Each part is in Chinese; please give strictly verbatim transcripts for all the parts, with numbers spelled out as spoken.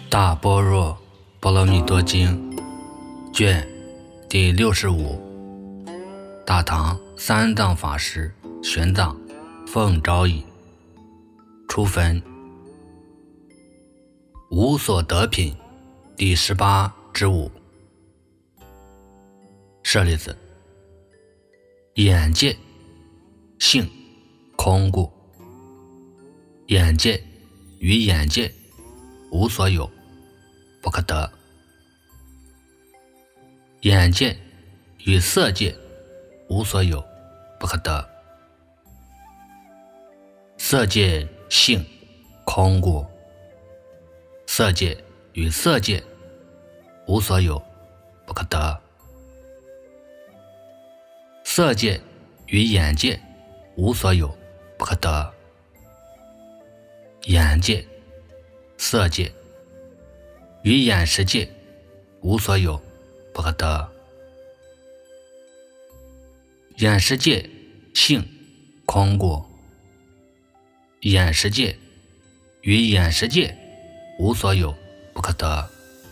大般若波罗蜜多经卷第六十五，大唐三藏法师玄奘奉诏引，初分无所得品第十八之五。舍利子，眼界性空故，眼界与眼界无所有，不可得。眼界与色界无所有，不可得。色界性空故，色界与色界无所有，不可得。色界与眼界无所有，不可得。眼界、色界与眼识界无所有，不可得。眼识界性空故，眼识界与眼识界无所有，不可得。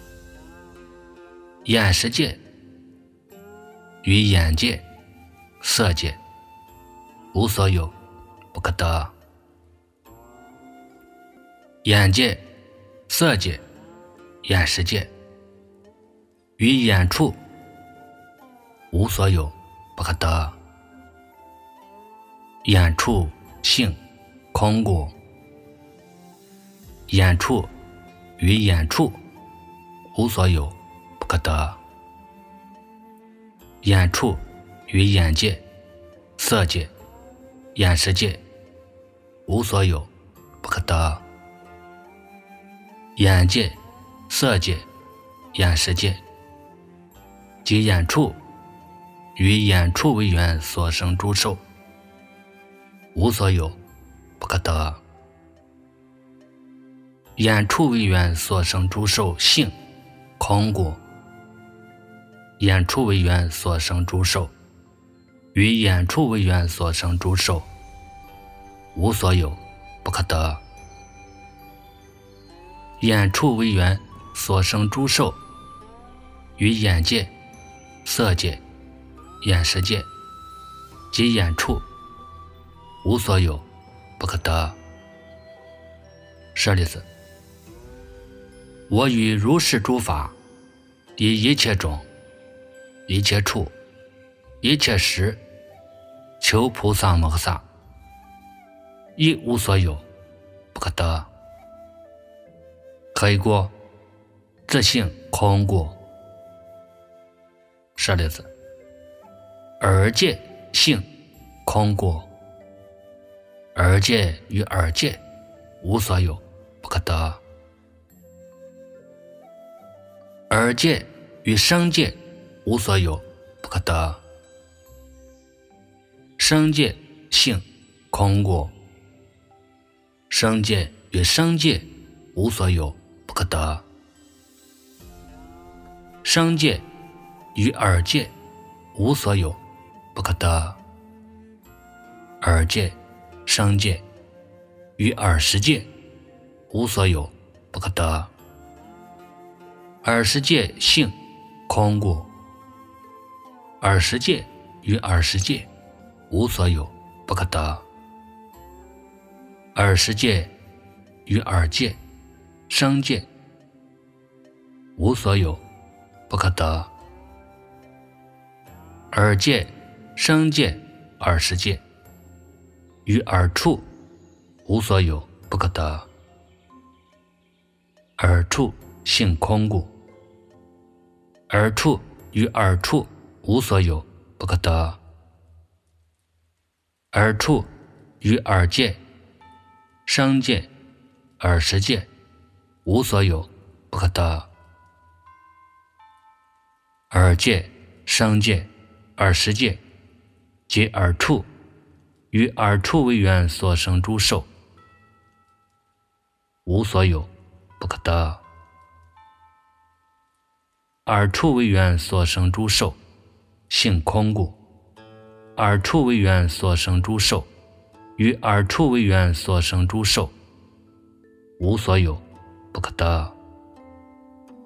眼识界与眼界、色界无所有，不可得。眼界、色界、眼识界与眼处无所有，不可得。眼处性空故，眼处与眼处无所有，不可得。眼处与眼界、色界、眼识界无所有，不可得。眼界、色界、眼识界即眼处与眼处为缘所生诸受无所有，不可得。眼处为缘所生诸受性空故，眼处为缘所生诸受与眼处为缘所生诸受无所有，不可得。眼处为缘所生诸受与眼界、色界、眼识界即眼处无所有，不可得。舍利子，我与如是诸法，以一切种、一切处、一切时，求菩萨摩诃萨，亦无所有，不可得。何以故？自性空故。舍利子，耳界性空故，耳界与耳界无所有，不可得。耳界与声界无所有，不可得。声界性空故，声界与声界无所有，不可得。声界与耳界无所有，不可得。耳界、声界与耳识界无所有，不可得。耳识界性空故，耳识界与耳识界无所有，不可得。耳识界与耳界、声界无所有，不可得。耳界、声界、耳识界与耳处无所有，不可得。耳处性空故，耳处与耳处无所有，不可得。耳处与耳界、声界、耳识界无所有，不可得。耳界、声界、耳识界即耳处与耳处为缘所生诸受无所有，不可得。耳处为缘所生诸受性空故，耳处为缘所生诸受与耳处为缘所生诸受无所有，不可得。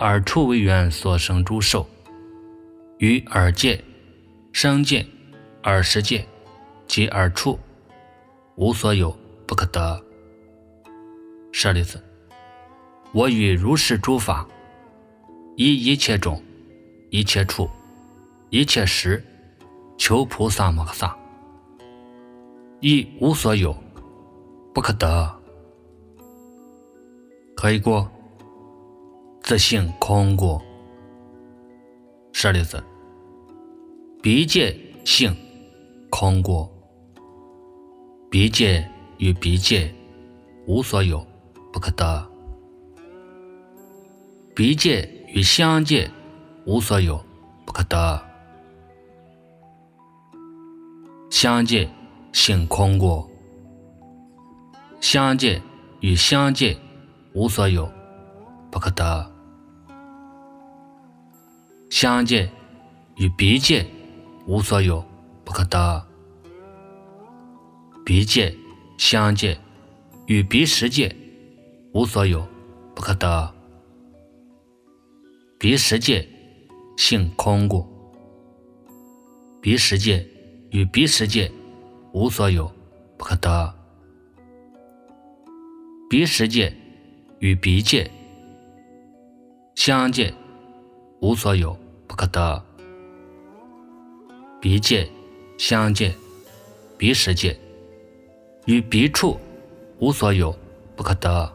耳处为缘所生诸受，于耳界、身界、耳识界及耳处无所有，不可得。舍利子，我与如是诸法，以一切种、一切处、一切时，求菩萨摩诃萨，亦无所有，不可得。可以过，自性空过。舍利子，彼界性空过，彼界与彼界无所有，不可得。彼界与相界无所有，不可得。相界性空过，相界与相界无所有，不可得。相界与彼界无所有，不可得。彼界、相界与彼识界无所有，不可得。彼识界性空过，彼识界与彼识界无所有，不可得。彼识界与彼界、相界无所有，不可得。彼界、相界、彼识界与彼处无所有，不可得。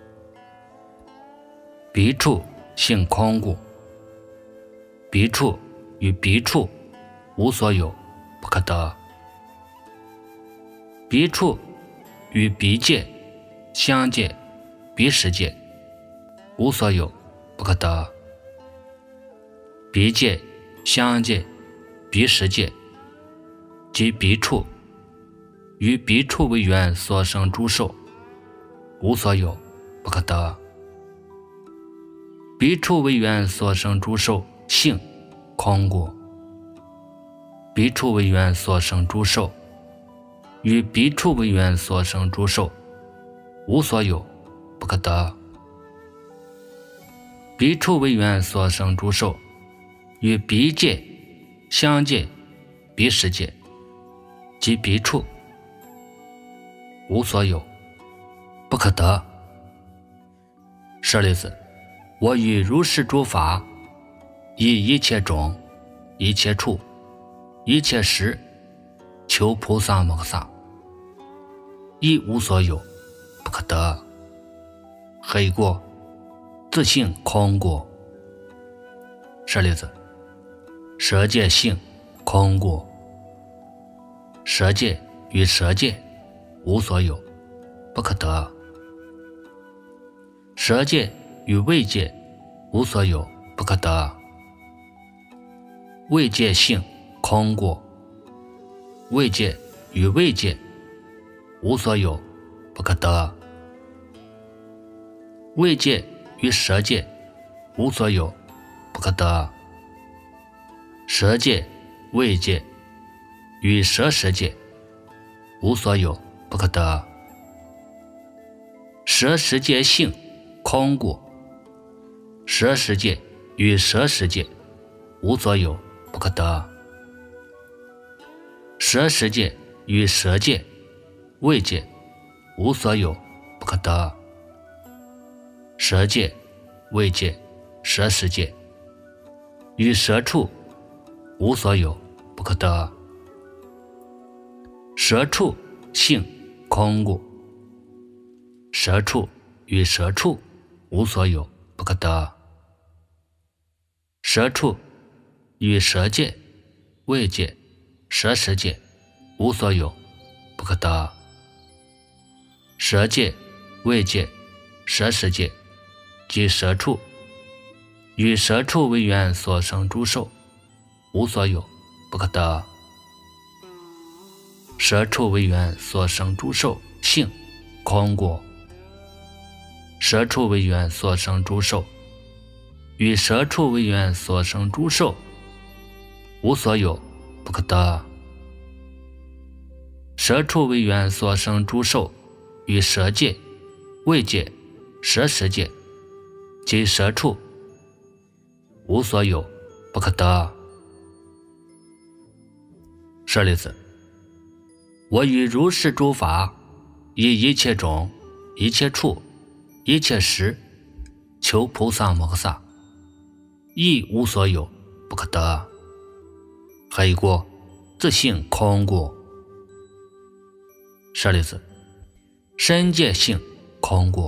彼处性空故，彼处与彼处无所有，不可得。彼处与彼界、相界、彼识界无所有，不可得。彼界、相界、彼识界及彼处与彼处为缘所生诸受无所有，不可得。彼处为缘所生诸受性空故，彼处为缘所生诸受与彼处为缘所生诸受无所有，不可得。彼处为缘所生诸受与彼界、相界、彼识界及彼处无所有，不可得。舍利子，我与如是诸法，以一切种、一切处、一切时，求菩萨摩诃萨，亦无所有，不可得。何以过？自性空过。舍利子，舍界性空过，舍界与舍界无所有，不可得。舍界与位界无所有，不可得。位界性空过，位界与位界无所有，不可得。位界与舍界无所有，不可得。舍界、位界与舍识界无所有，不可得。舍识界性空过，舍识界与舍识界无所有，不可得。舍识界与舍界、位界无所有，不可得。舍界、位界、舍识界与舍处无所有，不可得。舍处性空故，舍处与舍处无所有，不可得。舍处与舍界、位界、舍识界无所有，不可得。舍界、位界、舍识界及舍处与舍处为缘所生诸受无所有，不可得。舍处为缘所生诸受性空过，舍处为缘所生诸受与舍处为缘所生诸受无所有，不可得。舍处为缘所生诸受与舍界、位界、舍识界及舍处无所有，不可得。舍利子，我于如是诸法，以一切种、一切处、一切时，求菩萨摩诃萨，亦无所有，不可得。何以故？自性空故。舍利子，身界性空故。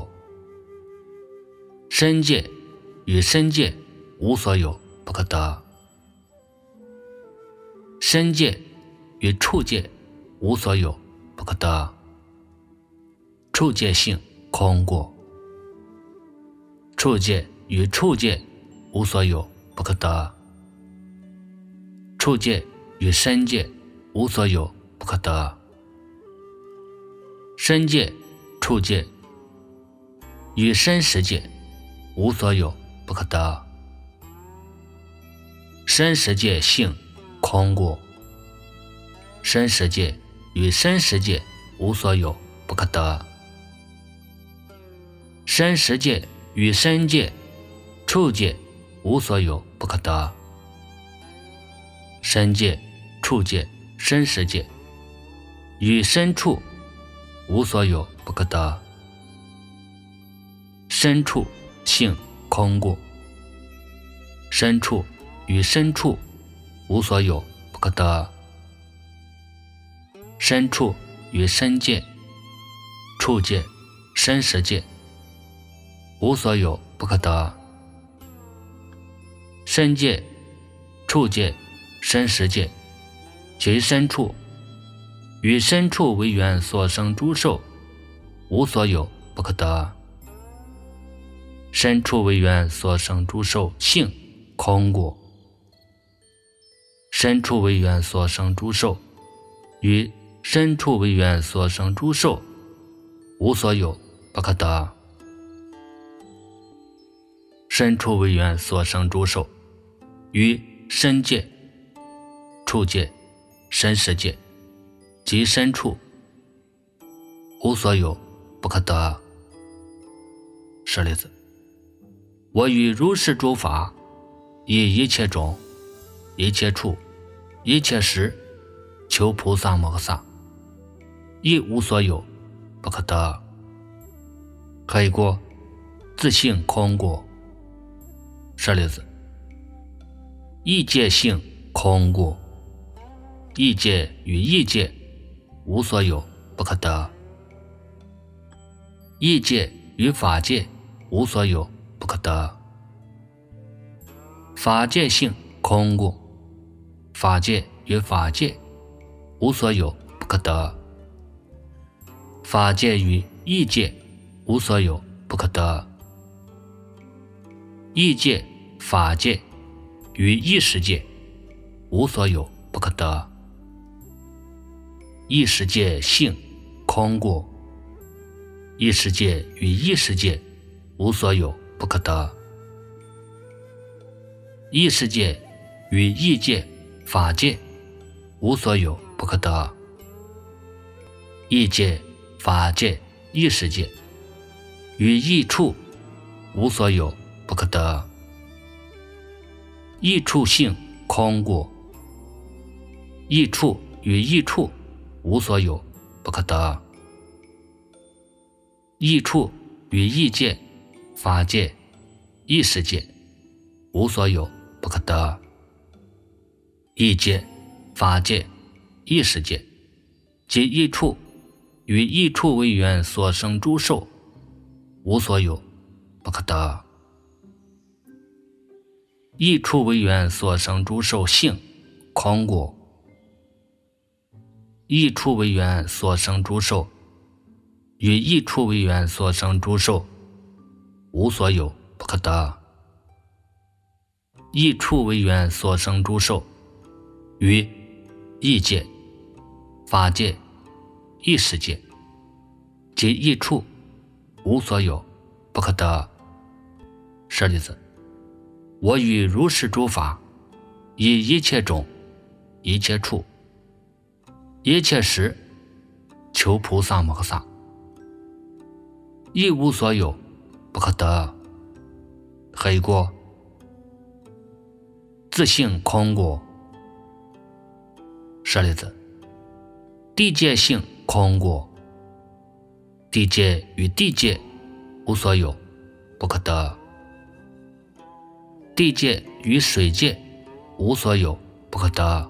身界与身界无所有，不可得。身界与处界无所有，不可得。处界性空故。处界与处界无所有，不可得。处界与身界无所有，不可得。身界、处界与身实界无所有，不可得。身实界性空故。身实界与身实界无所有，不可得。身实界与身界、处界无所有，不可得。身界、处界、身实界与身处无所有，不可得。身处性空故。身处与身处无所有，不可得。身处与身界、处界、身实界无所有，不可得。身界、处界、身实界其身处与身处为缘所生诸受无所有，不可得。身处为缘所生诸受性空故。身处为缘所生诸受与身处为缘所生诸受无所有，不可得。身处为缘所生诸受于身界、处界、身实界及身处无所有，不可得。舍利子，我于如是诸法，以一切种、一切处、一切时，求菩萨摩诃萨，亦无所有，不可得。何以故？自性空故。舍利子，异界性空故。异界与异界无所有，不可得。异界与法界无所有，不可得。法界性空故。法界与法界无所有，不可得。法界与异界无所有，不可得。异界、法界与异识界无所有，不可得。异识界性空故。异识界与异识界无所有，不可得。异识界与异界、法界无所有，不可得。异界、法界、异识界与异处无所有，不可得。异处性空故。异处与异处无所有，不可得。异处与异界、法界、异识界无所有，不可得。异界、法界、异识界及异处与异处为缘所生诸受无所有，不可得。异处为缘所生诸受性空故。异处为缘所生诸受与异处为缘所生诸受无所有，不可得。异处为缘所生诸受于异界、法界、异识界及异处无所有，不可得。舍利子，我于如是诸法，以一切种、一切处、一切时，求菩萨摩诃萨，亦无所有，不可得。何以故？ 自性空过。舍利子，地界性空过，地界与地界无所有，不可得。地界与水界无所有，不可得。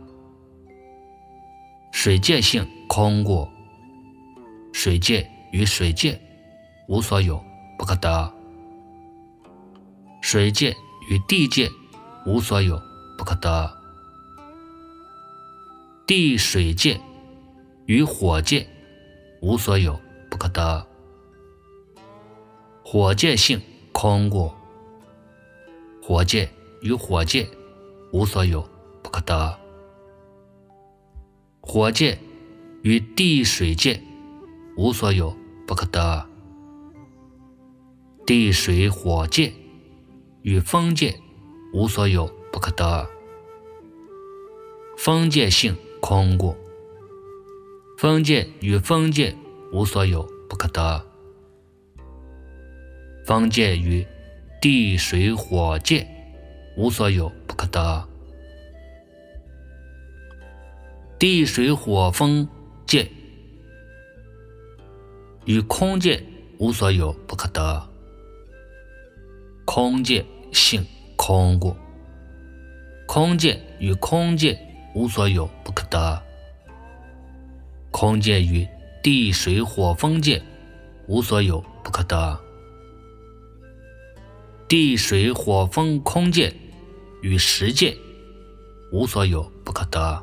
水界性空过，水界与水界无所有，不可得。水界与地界无所有，不可得。地水界与火界无所有，不可得。火界性空过，火界与火界无所有，不可得。火界与地水界无所有，不可得。地水火界与风界无所有，不可得。风界性空过，风界与风界无所有，不可得。风界与地水火界无所有，不可得。地水火风界与空界无所有，不可得。空界性空过，空界与空界无所有，不可得。空界与地水火风界无所有，不可得。地水火风空界与十界无所有，不可得。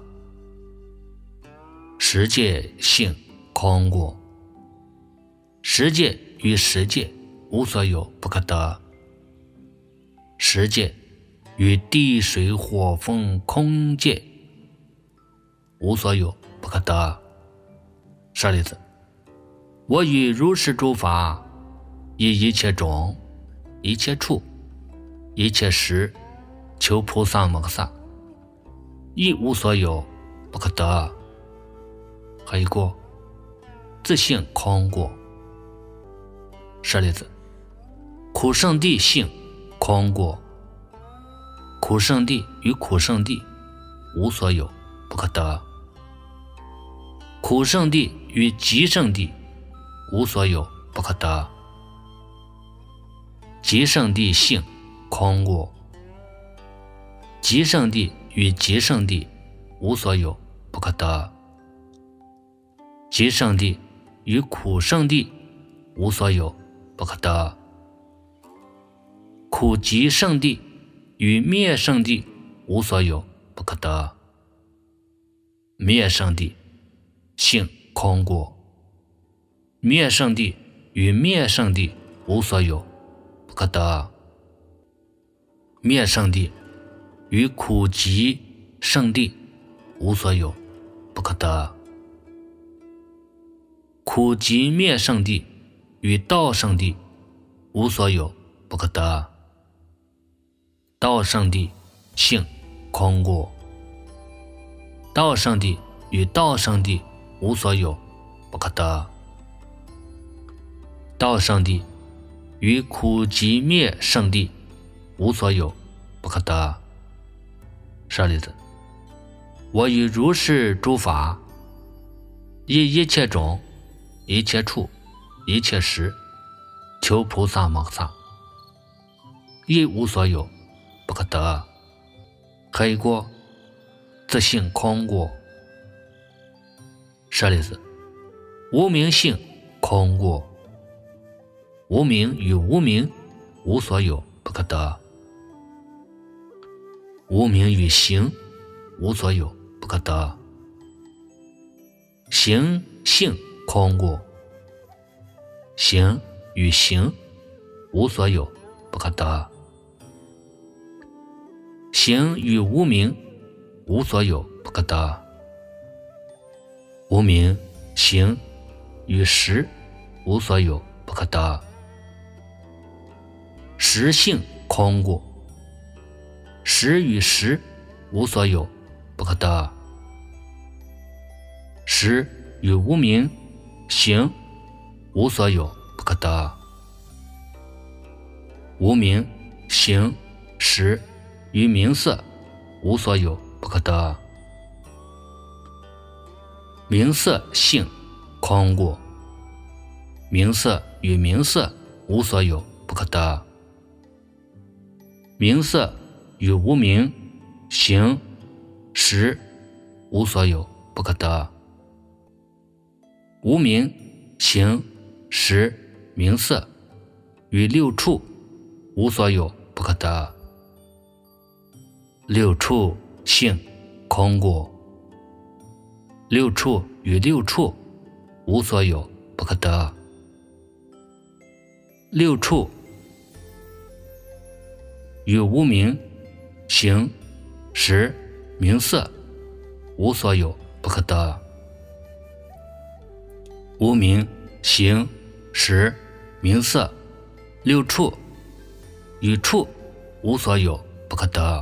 十界性空过，十界与十界无所有，不可得。十界与地水火风空界无所有，不可得。舍利子，我与如是诸法，以一切种、一切处、一切时，求菩萨摩诃萨，亦无所有，不可得。何以故？自性空过。舍利子，苦圣地性空过，苦圣地与苦圣地无所有，不可得。苦圣地与极圣地无所有，不可得。极圣地性空过，极圣地与极圣地无所有，不可得。极圣地与苦圣地无所有，不可得。苦极圣地与灭圣地无所有，不可得。灭圣地性空过，灭圣地与灭圣地无所有，不可得。灭圣地与苦极圣地无所有，不可得。苦极灭圣地与道圣地无所有，不可得。道圣地性空过，道圣地与道圣地无所有，不可得。道圣地与苦极灭圣地无所有，不可得。舍利子，我与如是诸法，以一切种、一切处、一切时，求菩萨摩诃萨，亦无所有，不可得。何以故？自性空过。舍利子，无明性空过，无明与无明无所有，不可得。无明与行无所有，不可得。行性空过，行与行无所有，不可得。行与无明无所有，不可得。无明行与识无所有，不可得。识性空过，识与识无所有，不可得。识与无明行无所有，不可得。无明行识与名色无所有，不可得。名色性空过，名色与名色无所有，不可得。名色与无名行识无所有，不可得。无名行识名色与六处无所有，不可得。六处性空过，六处与六处无所有，不可得。六处与无名行识名色无所有，不可得。无名行识名色六处与处无所有，不可得。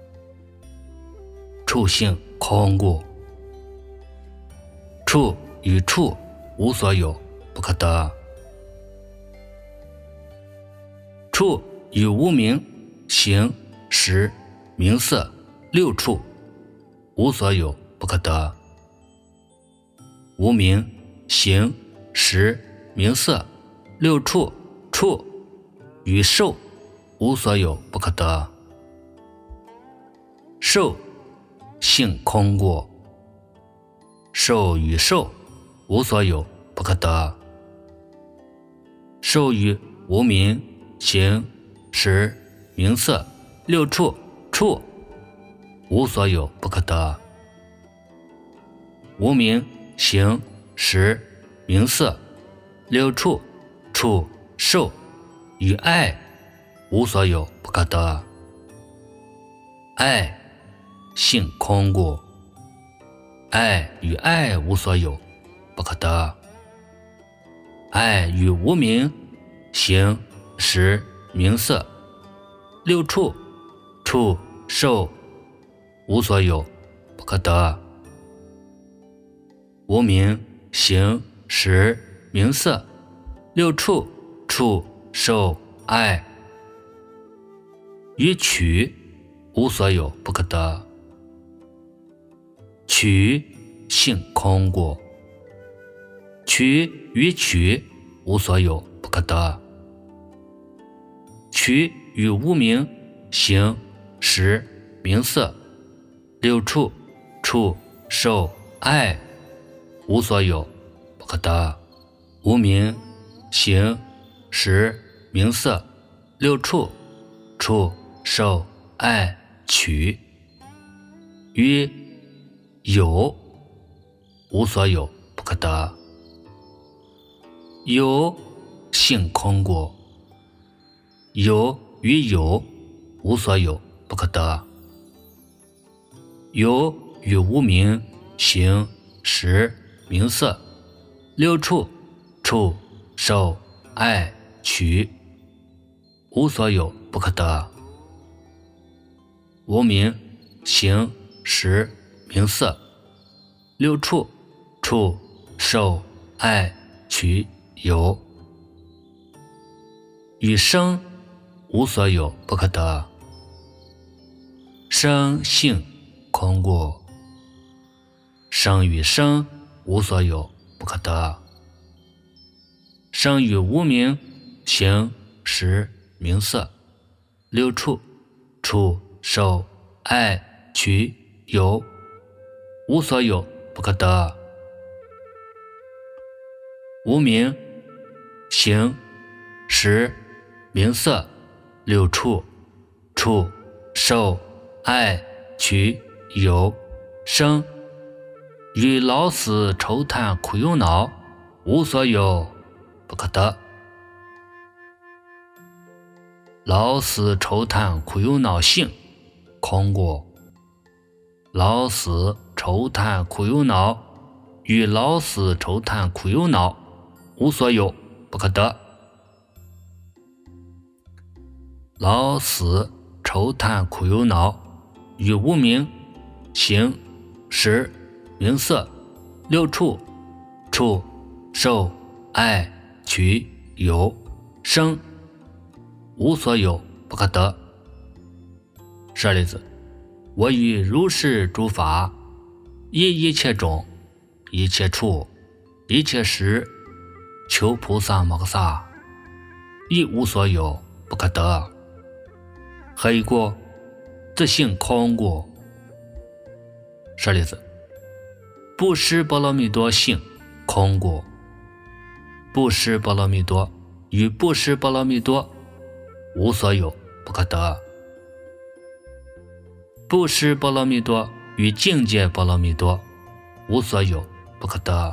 处性空过，处与处无所有，不可得。处与无名行识名色六处无所有，不可得。无名行识名色六处处与受无所有，不可得。受性空过，受与受无所有，不可得。受与无名行识名色六处处无所有，不可得。无名行识名色六处处受与爱无所有，不可得。爱性空过，爱与爱无所有，不可得。爱与无名行识名色六处处受无所有，不可得。无名行识名色六处处受爱与取无所有，不可得。取性空过，取与取无所有，不可得。取与无名行识名色六处处受爱无所有，不可得。无名行识名色六处处受爱取与有无所有，不可得。有性空过，有与有无所有，不可得。有与无名行识名色六处处受爱取无所有，不可得。无名行识名色六处处受爱取有与生无所有，不可得。生性空过，生与生无所有，不可得。生与无名行识名色六处处受爱取有无所有，不可得。无名行识名色六处处受爱取有生与老死愁叹苦忧恼无所有，不可得。老死愁叹苦忧恼性空过，老死愁叹苦忧恼与老死愁叹苦忧恼无所有，不可得。老死愁叹苦忧恼与无名行识名色六处处受爱取有生无所有，不可得。舍利子， 我于如是诸法，以一切种、一切处、一切时，求菩萨摩诃萨，亦无所有，不可得。何以故？自性空故。舍利子，布施波罗蜜多性空故。布施波罗蜜多与布施波罗蜜多无所有，不可得。布施波罗蜜多与境界波罗蜜多无所有，不可得。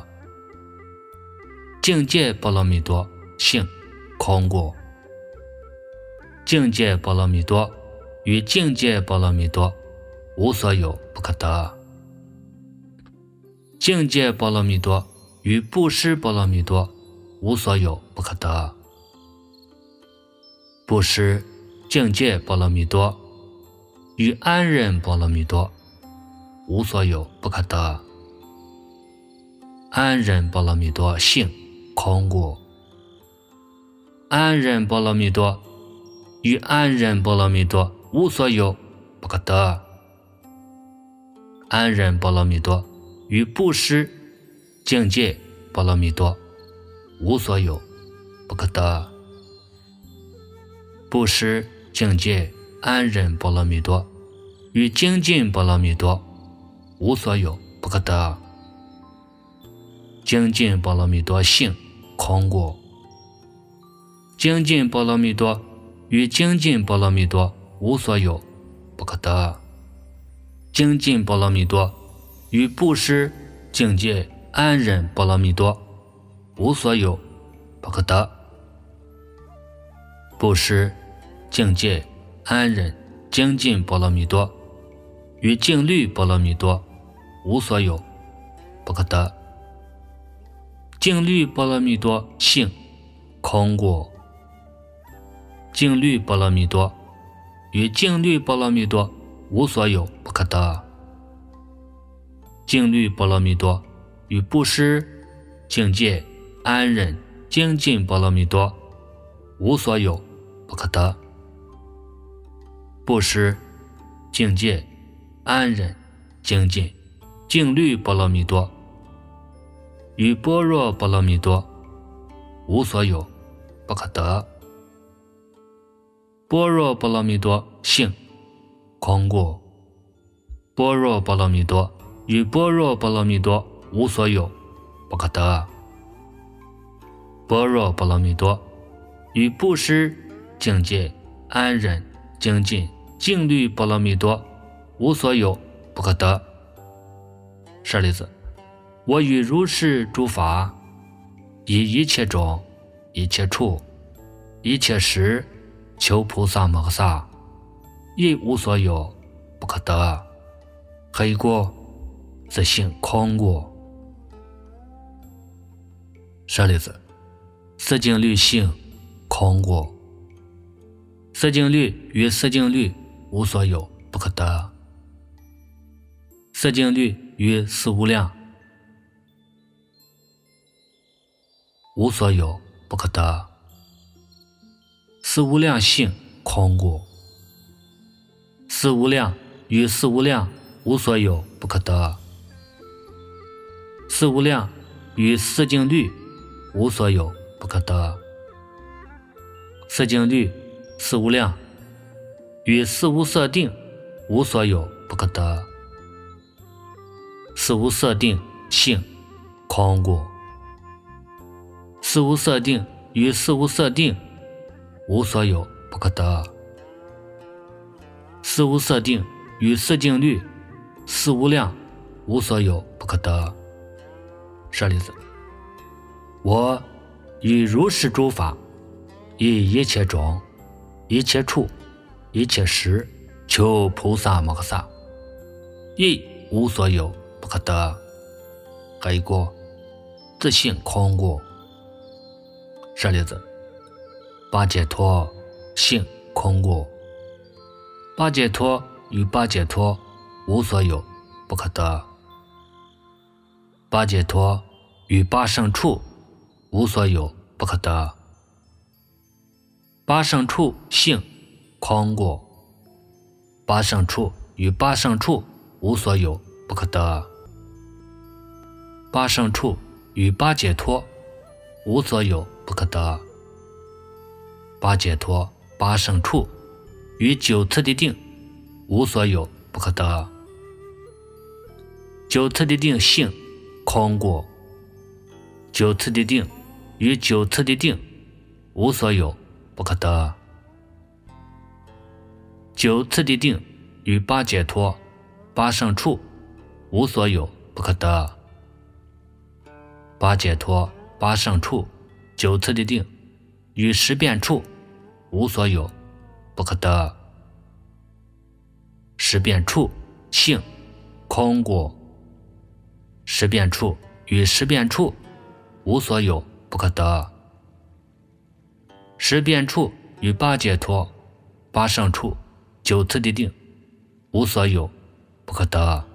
境界波罗蜜多性空故。境界波罗蜜多与境界波罗蜜多无所有，不可得。境界波罗蜜多与布施波罗蜜多无所有，不可得。布施境界波罗蜜多与安忍波罗蜜多无所有，不可得。安忍波罗蜜多性空故。安忍波罗蜜多与安忍波罗蜜多无所有，不可得。安忍波罗蜜多与布施境界波罗蜜多无所有，不可得。布施境界安忍波罗蜜多与精进波罗蜜多无所有，不可得。精进波罗蜜多性空故。精进波罗蜜多与精进波罗蜜多无所有，不可得。精进波罗蜜多与布施境界安忍波罗蜜多无所有，不可得。布施境界安忍精进波罗蜜多与净律波罗蜜多无所有，不可得。净律波罗蜜多性空故。净律波罗蜜多与净律波罗蜜多无所有，不可得。净律波罗蜜多与布施境界安忍精进波罗蜜多无所有，不可得。布施境界安忍精进净律波罗蜜多与般若波罗蜜多无所有，不可得。般若波罗蜜多性空故。般若波罗蜜多与般若波罗蜜多无所有，不可得。般若波罗蜜多与布施境界安忍精进净律波罗蜜多无所有，不可得。舍利子，我于如是诸法，以一切种、一切处、一切时，求菩萨摩诃萨，亦无所有，不可得。何以故？自性空故。舍利子，四境律性空故。四境律与四境律无所有，不可得。四境律与四无量无所有，不可得。四无量性空故。四无量与四无量无所有，不可得。四无量与四境律无所有，不可得。四境律四无量与四无色定无所有，不可得。四无色定性空故。四无色定与四无色定无所有，不可得。四无色定与四境律四无量无所有，不可得。舍利子，我于如是诸法，以一切种、一切处、一切时，求菩萨摩诃萨，亦无所有，不可得。何以故？自性空故。舍利子，八解脱性空故。八解脱与八解脱无所有，不可得。八解脱与八胜处无所有，不可得。八胜处性空故。八胜处与八圣处无所有不可得。八圣处与八解脱无所有不可得。八解脱八圣处与九次第定无所有不可得。九次第定性空过，九次第定与九次第定无所有不可得。九次第定与八解脱八圣处无所有不可得。八解脱八圣处九次第定与十变处无所有不可得。十变处性空过，十变处与十变处无所有不可得。十变处与八解脱八圣处九次第定无所有不可得。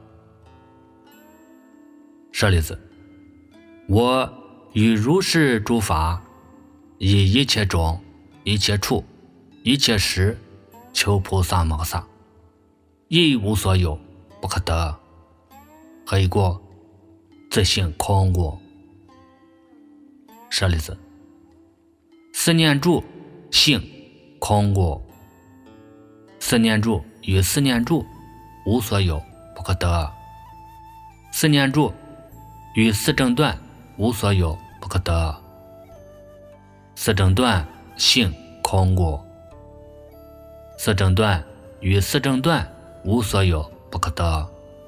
舍利子，我与如是诸法，以一切种、一切处、一切时求菩萨摩萨，亦无所有不可得。何以过？自性空过。舍利子，四念住性空过，四念住与四念住无所有不可得。四念住与四正断无所有不可得。四正断性空过，四正断与四正断无所有不可得。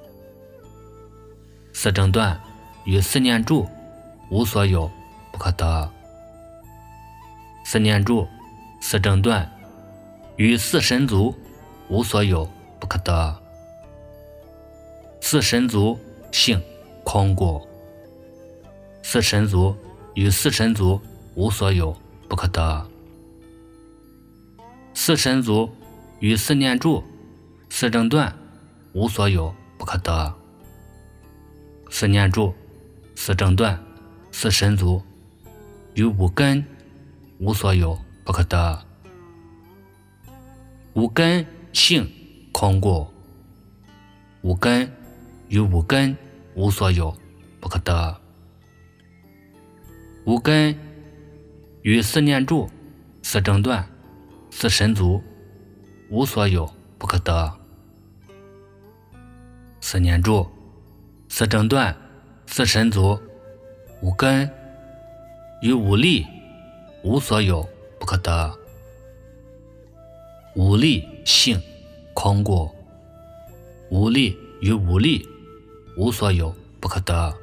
四正断与四念住无所有不可得。四念住四正断与四神足无所有不可得。四神足性空过，四神足与四神足无所有不可得。四神足与四念住四正断无所有不可得。四念住四正断四神足与五根无所有不可得。五根性空过，五根与五根无所有不可得。五根与四念住四正断四神足无所有不可得。四念住四正断四神足五根与五力无所有不可得。五力性空过，五力与五力无所有不可得。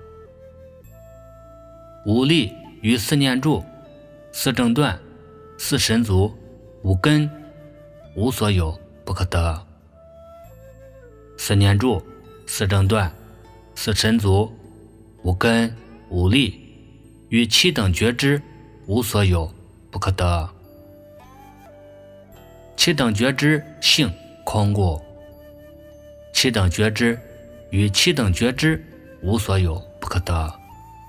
五力与四念住四正断四神足五根无所有不可得。四念住四正断四神足五根五力与七等觉知无所有不可得。七等觉知性空过，七等觉知与七等觉知无所有不可得。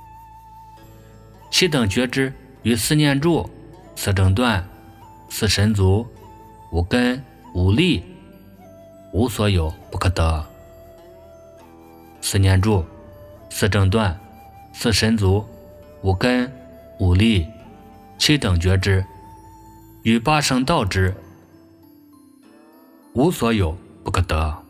七等觉知与四念住四正断四神足五根五力无所有不可得。四念住四正断四神足五根五力七等觉知与八圣道之无所有不可得。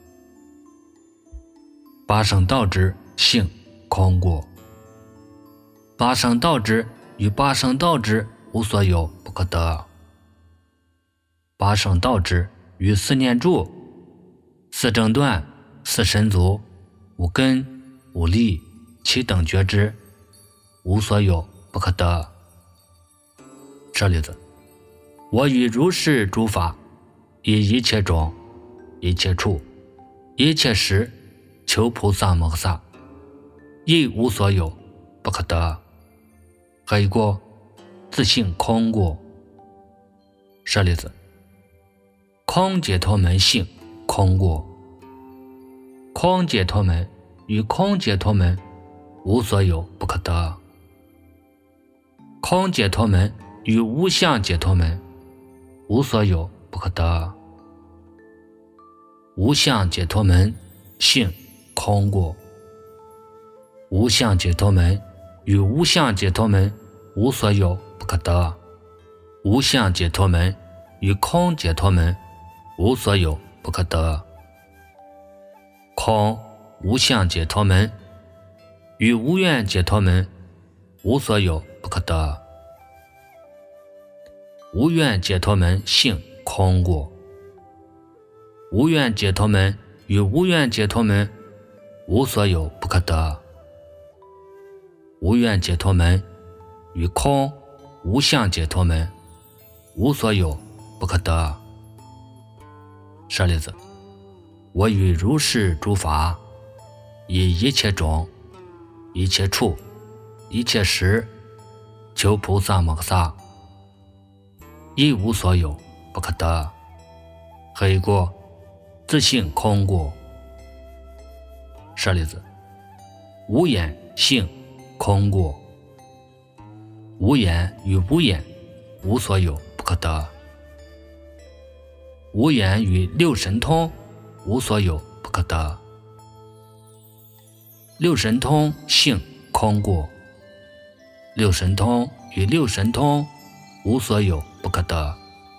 八圣道之性空过，八圣道之与八圣道之无所有不可得。八圣道之与四念住四正断四神足五根五力七等觉知无所有不可得。舍利子，我与如是诸法，以一切种一切处一切时求菩萨摩萨，亦无所有不可得。何以过？自性空过。舍利子，空解脱门性空过，空解脱门与空解脱门无所有不可得。空解脱门与无相解脱门无所有不可得。 无相解脱门性空过。无相解脱门与无相解脱门无所有不可得。无相解脱门与空解脱门无所有不可得。空无相解脱门与无愿解脱门无所有不可得。无愿解脱门性空过。无愿解脱门与无愿解脱门无所有不可得。无愿解脱门与空无相解脱门无所有不可得。舍利子，我于如是诸法，以一切种、一切处、一切时，求菩萨摩诃萨，亦无所有不可得。何以故？自性空过。舍利子，无眼性空过。无眼与无眼无所有不可得。无眼与六神通无所有不可得。六神通性空过。六神通与六神通无所有不可得。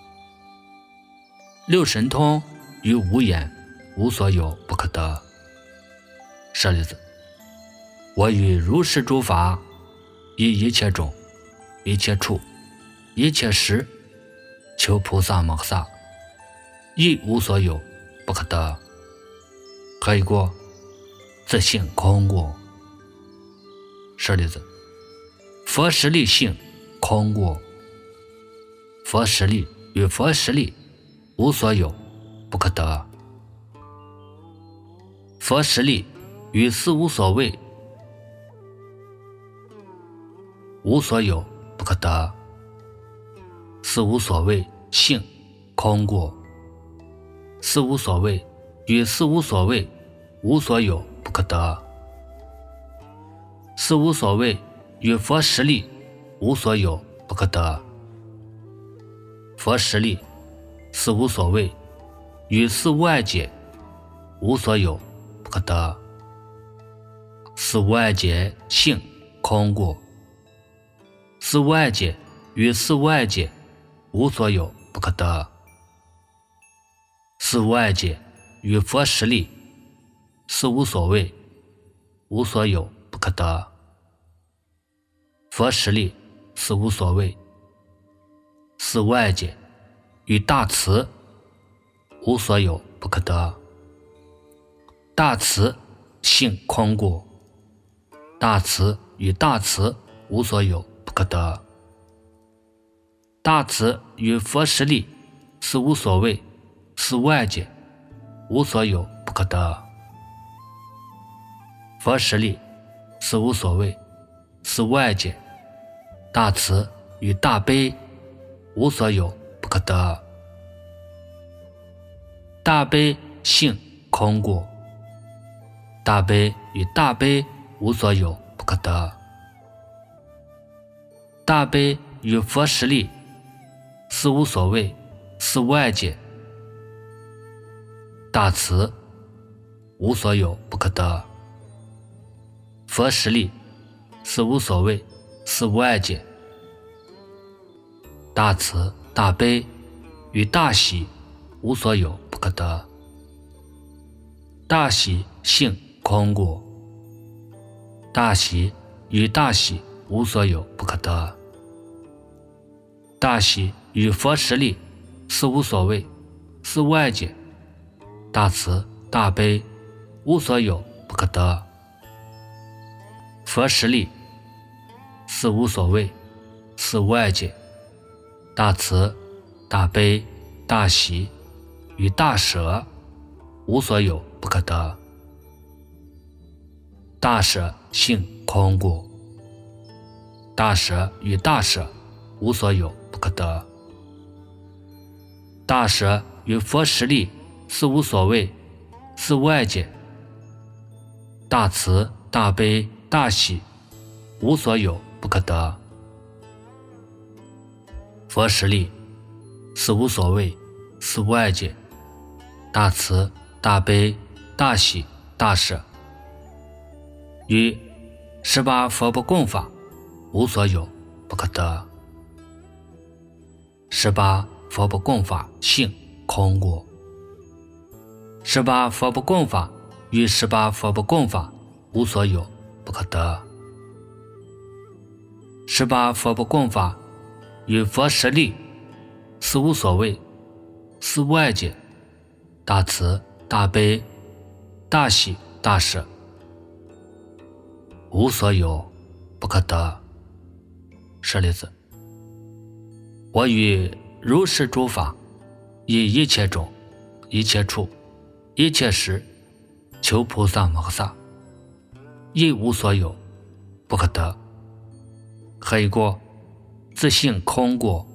六神通与无眼无所有不可得。舍利子，我于如是诸法，以一切种、一切处、一切时，求菩萨摩诃萨，亦无所有不可得。何以故？自性空过。舍利子，佛实力性空过。佛实力与佛实力无所有不可得。佛实力与四无所谓无所有不可得。四无所谓性空过。四无所谓与四无所谓无所有不可得。四无所谓与佛实力无所有不可得。佛实力四无所谓与四无碍解无所有不可得。四无碍解性空过。四无碍解与四无碍解无所有不可得。四无碍解与佛实力四无所谓无所有不可得。佛实力四无所谓四无碍解与大慈无所有不可得。大慈性空过。大慈与大慈无所有不可得。大慈与佛实力四无所谓四无碍解无所有不可得。佛实力四无所谓四无碍解大慈与大悲无所有不可得。大悲性空过。大悲与大悲无所有不可得。大悲与佛实力四无所谓四无碍解大慈无所有不可得。佛实力四无所谓四无碍解大慈大悲与大喜无所有不可得。大喜性空过。大喜与大喜无所有不可得。大喜与佛实力四无所谓四无碍解大慈大悲无所有不可得。佛实力四无所谓四无碍解大慈大悲大喜与大舍无所有不可得。大舍性空过。大舍与大舍无所有不可得。大舍与佛实力四无所谓四无碍解大慈大悲大喜无所有不可得。佛实力四无所谓四无碍解大慈大悲、大喜、大舍。于十八佛不共法，无所有，不可得。十八佛不共法性空过。十八佛不共法与十八佛不共法无所有，不可得。十八佛不共法与佛实力是无所谓，是无碍界，大慈、大悲、大喜、大舍，无所有，不可得。舍利子，我与如是诸法，以一切种、一切处、一切时，求菩萨摩诃萨，亦无所有，不可得。何以过？自性空过。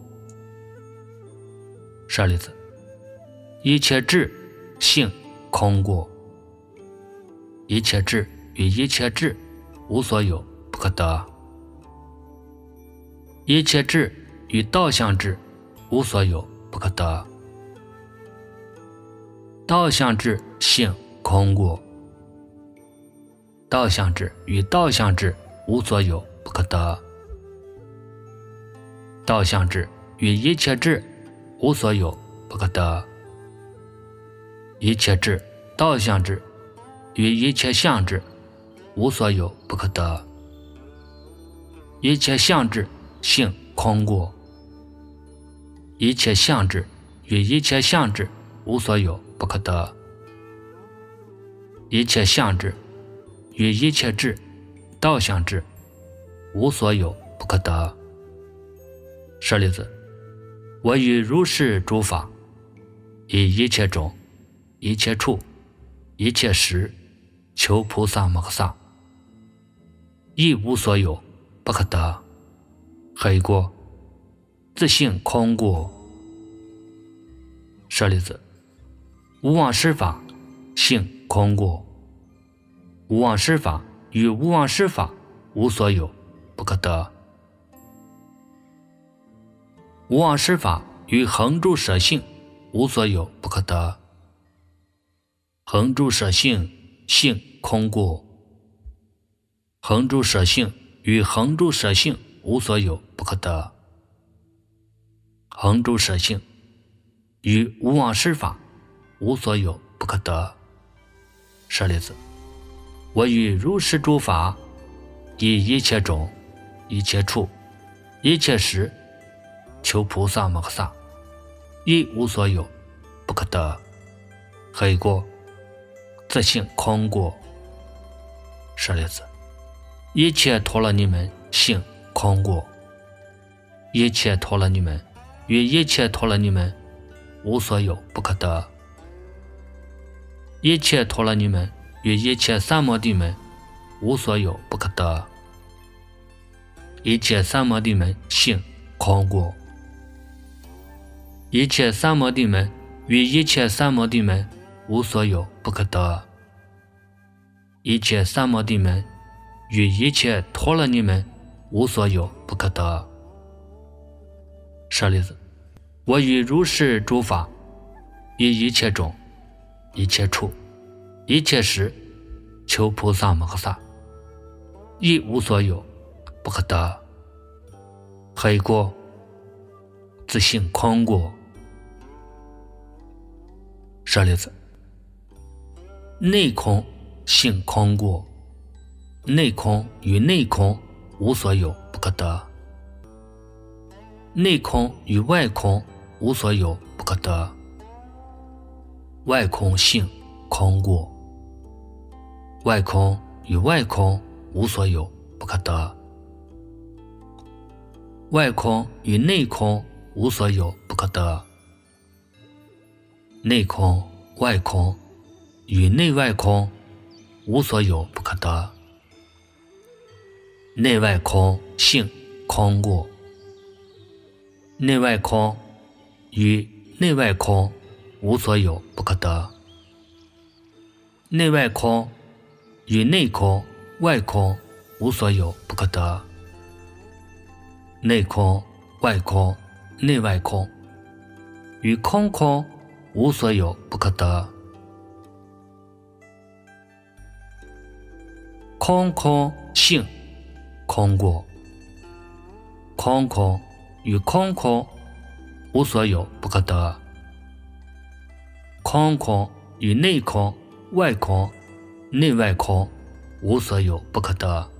舍利子，一切智性空过。一切智与一切智无所有，不可得。一切智与道相智无所有，不可得。道相智性空过。道相智与道相智无所有，不可得。道相智与一切智无所有，不可得。一切智、道相智与一切相智无所有，不可得。一切相智性空过。一切相智与一切相智无所有，不可得。一切相智与一切智、道相智无所有，不可得。舍利子，我与如是诸法，以一切种、一切处、一切时，求菩萨摩诃萨，亦无所有，不可得。何以过？自性空过。舍利子，无妄施法性空过。无妄施法与无妄施法无所有，不可得。无妄施法与恒住舍性无所有，不可得。恒住舍性性空过。恒住舍性与恒住舍性无所有，不可得。恒住舍性与无妄施法无所有，不可得。舍利子，我与如是诸法，以一切种、一切处、一切时，求菩萨摩诃萨，亦无所有，不可得。何以过？自性空过。舍利子，一切陀罗尼门性空过。一切陀罗尼门与一切陀罗尼门无所有，不可得。一切陀罗尼门与一切三摩地门无所有，不可得。一切三摩地门性空过。一切三摩地门与一切三摩地门无所有，不可得。一切三摩地门与一切陀罗尼门无所有，不可得。舍利子，我与如是诸法，以一切种、一切处、一切时，求菩萨摩诃萨，亦无所有，不可得。何以过？自性空过。舍利子，内空性空过。内空与内空无所有，不可得。内空与外空无所有，不可得。外空性空过。外空与外空无所有，不可得。外空与内空无所有，不可得。内空、外空与内外空无所有，不可得。内外空性空过。内外空与内外空无所有，不可得。内外空与内空、外空无所有，不可得。内空、外空、内外空与空空无所有，不可得。 空空性空过。空空与空空无所有不可得。空空与内空、外空、内外空无所有不可得。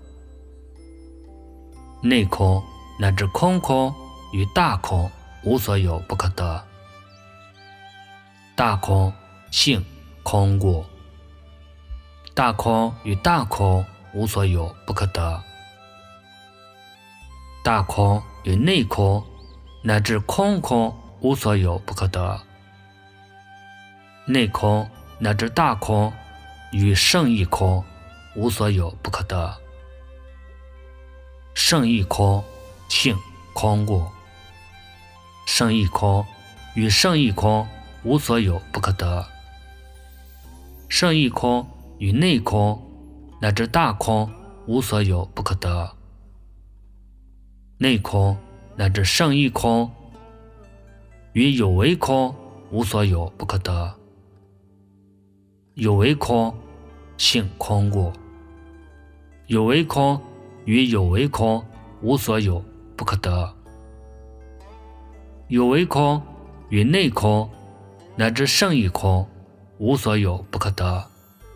内空乃至空空与大空无所有不可得。大空性空过。大空与大空无所有不可得。大空与内空乃至空空无所有不可得。内空乃至大空与圣意空无所有不可得。圣意空性空过。圣意空与圣意空无所有不可得。圣意空与内空乃至大空无所有不可得。内空乃至圣意空与有为空无所有不可得。有为空性空过。有为空与有为空无所有不可得。有为空与内空乃至圣意空无所有不可得。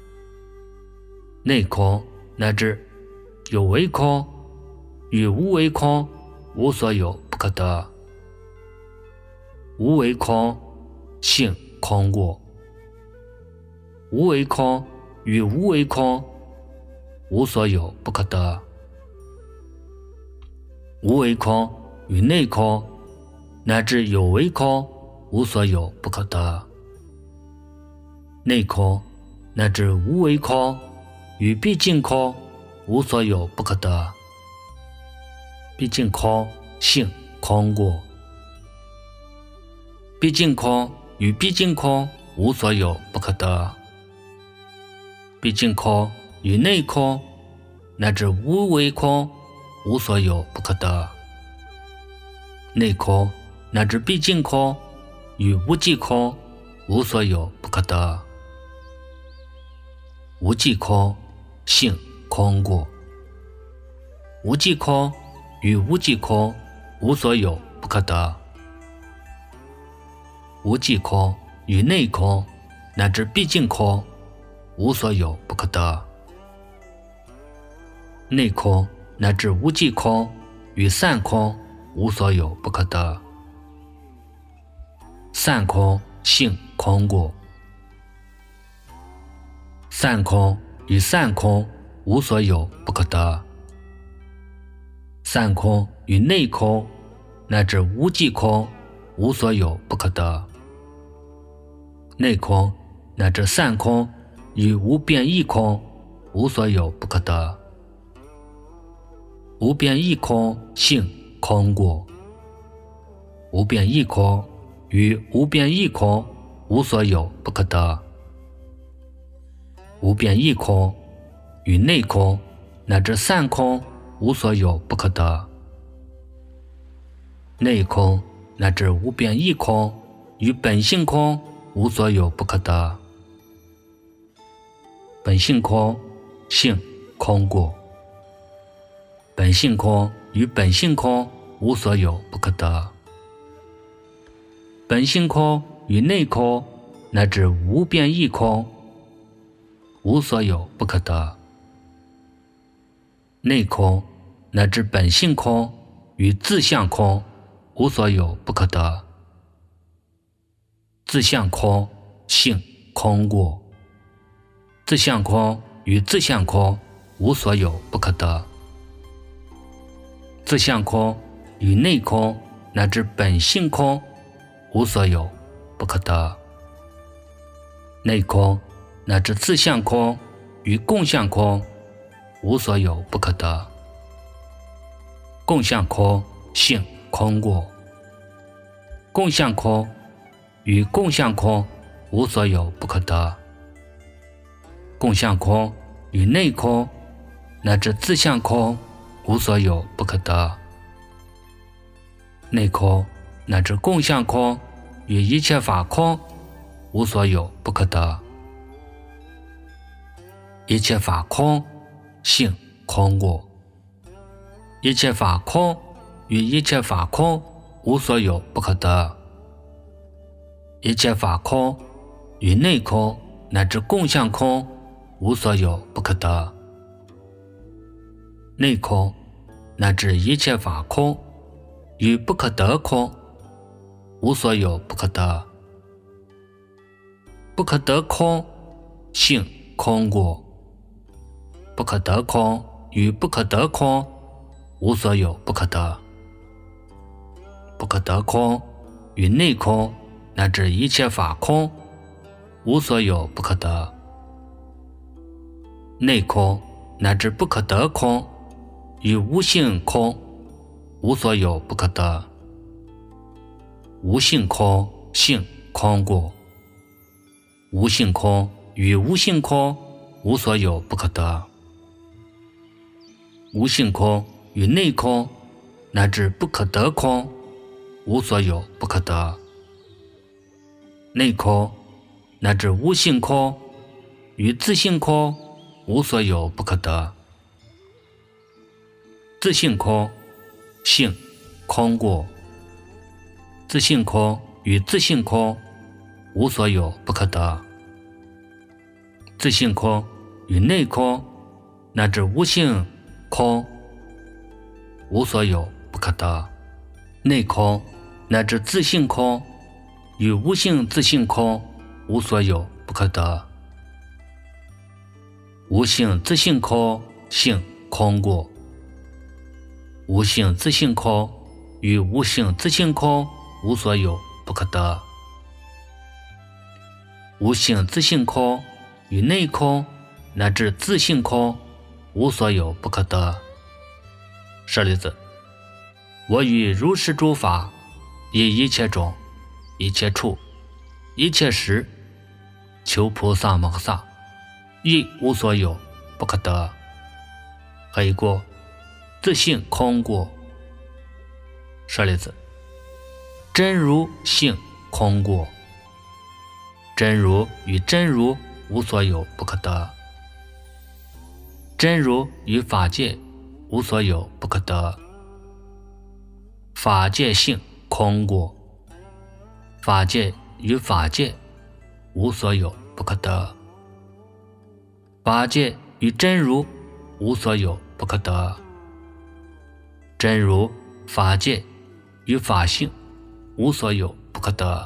内空乃至有为空与无为空无所有不可得。无为空性空过。无为空与无为空无所有不可得。无为空与内空乃至有为空无所有不可得。内空乃至无为空与毕竟空无所有不可得。毕竟空性空过。毕竟空与毕竟空无所有不可得。毕竟空与内空乃至无为空无所有不可得。内空乃至毕竟空与无记空无所有不可得。无记空性空过。无记空与无记空无所有不可得。无记空与内空乃至毕竟空无所有不可得。内空乃至无记空与散空无所有不可得。散空性空过。散空与散空无所有不可得。散空与内空乃至无记空无所有不可得。内空乃至散空与无变异空无所有不可得。无变异空性空过。无变异空与无变异空无所有不可得。无变异空与内空乃至散空无所有不可得。内空乃至无变异空与本性空无所有不可得。本性空性空过。本性空与本性空无所有不可得。本性空与内空乃至无变异空无所有不可得。内空乃至本性空与自相空无所有不可得。自相空性空过。自相空与自相空无所有不可得。自相空与内空乃至本性空无所有不可得。内空乃至自相空与共相空无所有不可得。共相空性空过。共相空与共相空无所有不可得。共相空与内空乃至自相空无所有不可得。内空乃至共相空与一切法空无所有不可得。一切法空性空过。一切法空与一切法空无所有不可得。一切法空与内空乃至共相空无所有不可得。内空乃至一切法空与不可得空无所有不可得。不可得空性空过。不可得空与不可得空无所有不可得。不可得空与内空乃至一切法空无所有不可得。内空乃至不可得空与无性空无所有不可得。无性空性空过。无性空与无性空无所有不可得。无性空与内空乃至不可得空无所有不可得。内空乃至无性空与自性空无所有不可得。自性空性空过。自性空与自性空无所有不可得。自性空与内空乃至无性空无所有不可得。内空乃至自性空与无性自性空无所有不可得。无性自性空性空过。无性自性空与无性自性空无所有不可得。无性自性空与内空乃至自性空无所有不可得。舍利子，我于如是诸法，以一切种、一切处、一切时，求菩萨摩诃萨，亦无所有不可得。何以故？自性空过。舍利子，真如性空过。真如与真如无所有不可得。真如与法界无所有不可得。法界性空过。法界与法界无所有不可得。法界与真如无所有不可得。真如法界与法性无所有不可得。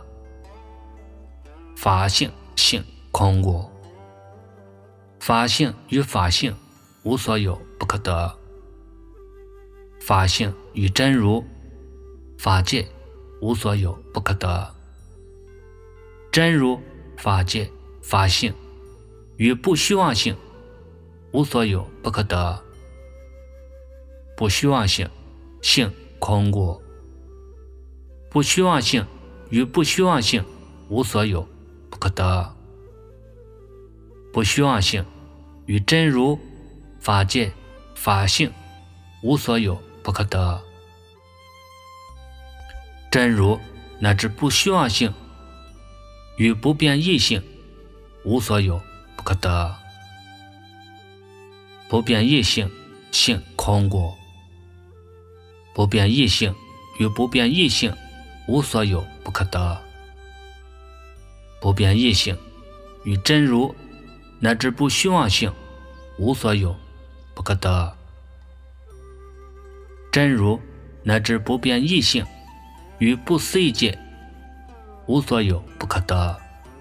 法性性空过。法性与法性无所有不可得。法性与真如法界无所有不可得。真如法界法性与不虚妄性无所有不可得。不虚妄性性空过。不虚妄性与不虚妄性无所有不可得。不虚妄性与真如法界法性无所有不可得。真如乃至不虚妄性与不变异性无所有不可得。不变异性性空过。不变异性与不变异性无所有不可得。不变异性与真如乃至不虚妄性无所有不可得。真如乃至不变异性与不思议界无所有不可得。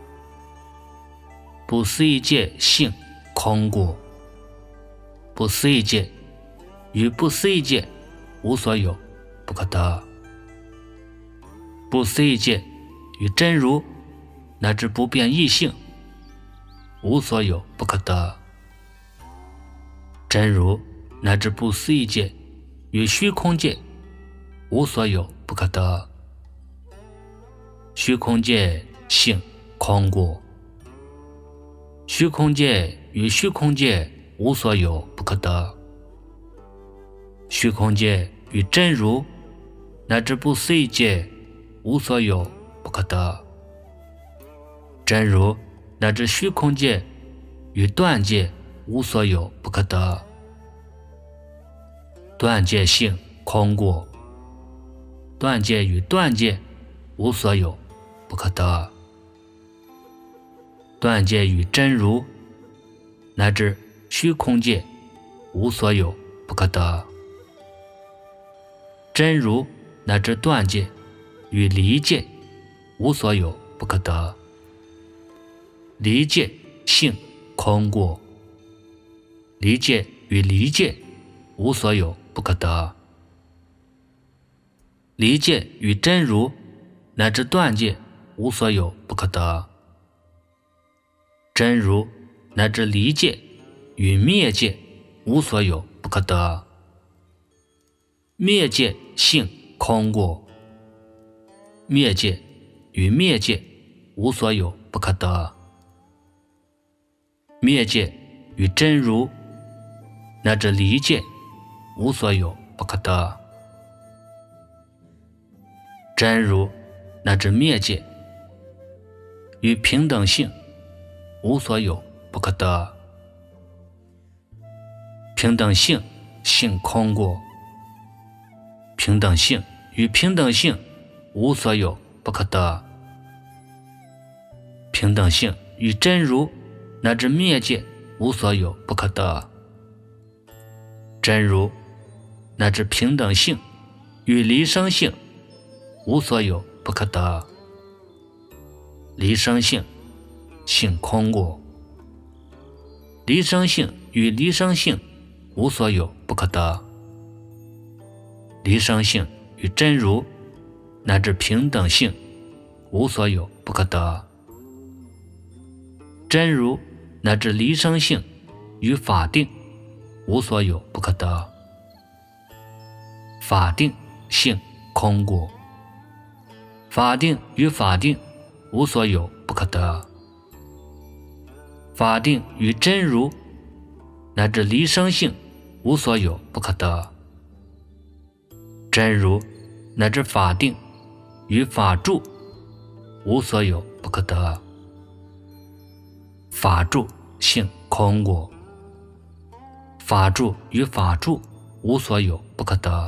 不思议界性空过。不思议界与不思议界无所有不可得。不思议界与真如乃至不变异性无所有不可得。真如乃至不思议界与虚空界无所有不可得。虚空界性空过。虚空界与虚空界无所有不可得。虚空界与真如乃至不思议界无所有不可得。真如乃至虚空界与断界无所有不可得。 断界性空过，断界与断界无所有，不可得。断界与真如乃至虚空界无所有，不可得。真如乃至断界与离界无所有，不可得。离界性空过，离界与离界无所有，不可得。离界与真如乃至断界无所有，不可得。真如乃至离界与灭界无所有，不可得。灭界性空过，灭界与灭界无所有，不可得。灭界与真如乃至离界无所有，不可得。真如乃至灭界与平等性无所有，不可得。平等性性空过，平等性与平等性无所有，不可得。平等性与真如乃至灭界无所有，不可得。真如乃至平等性与离生性无所有，不可得。离生性性空过，离生性与离生性无所有，不可得。离生性与真如乃至平等性无所有，不可得。真如乃至离生性与法定无所有，不可得。法定性空过，法定与法定无所有，不可得。法定与真如乃至离生性无所有，不可得。真如乃至法定与法住无所有，不可得。法住性空过，法住与法住无所有，不可得。